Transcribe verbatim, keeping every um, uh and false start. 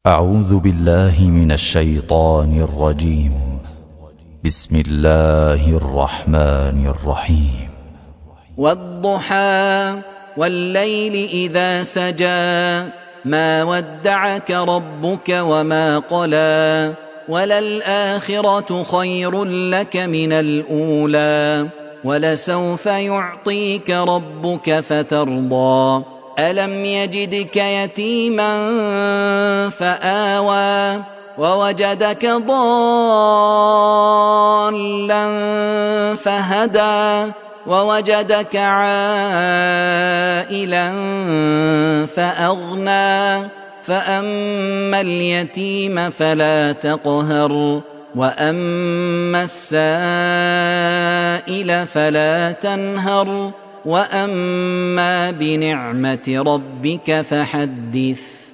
أعوذ بالله من الشيطان الرجيم. بسم الله الرحمن الرحيم. والضحى والليل إذا سجى ما ودعك ربك وما قلى وللآخرة خير لك من الأولى ولسوف يعطيك ربك فترضى ألم يجدك يتيما فآوى ووجدك ضالا فهدى ووجدك عائلا فأغنى فأما اليتيم فلا تقهر وأما السائل فلا تنهر وأما بنعمة ربك فحدث.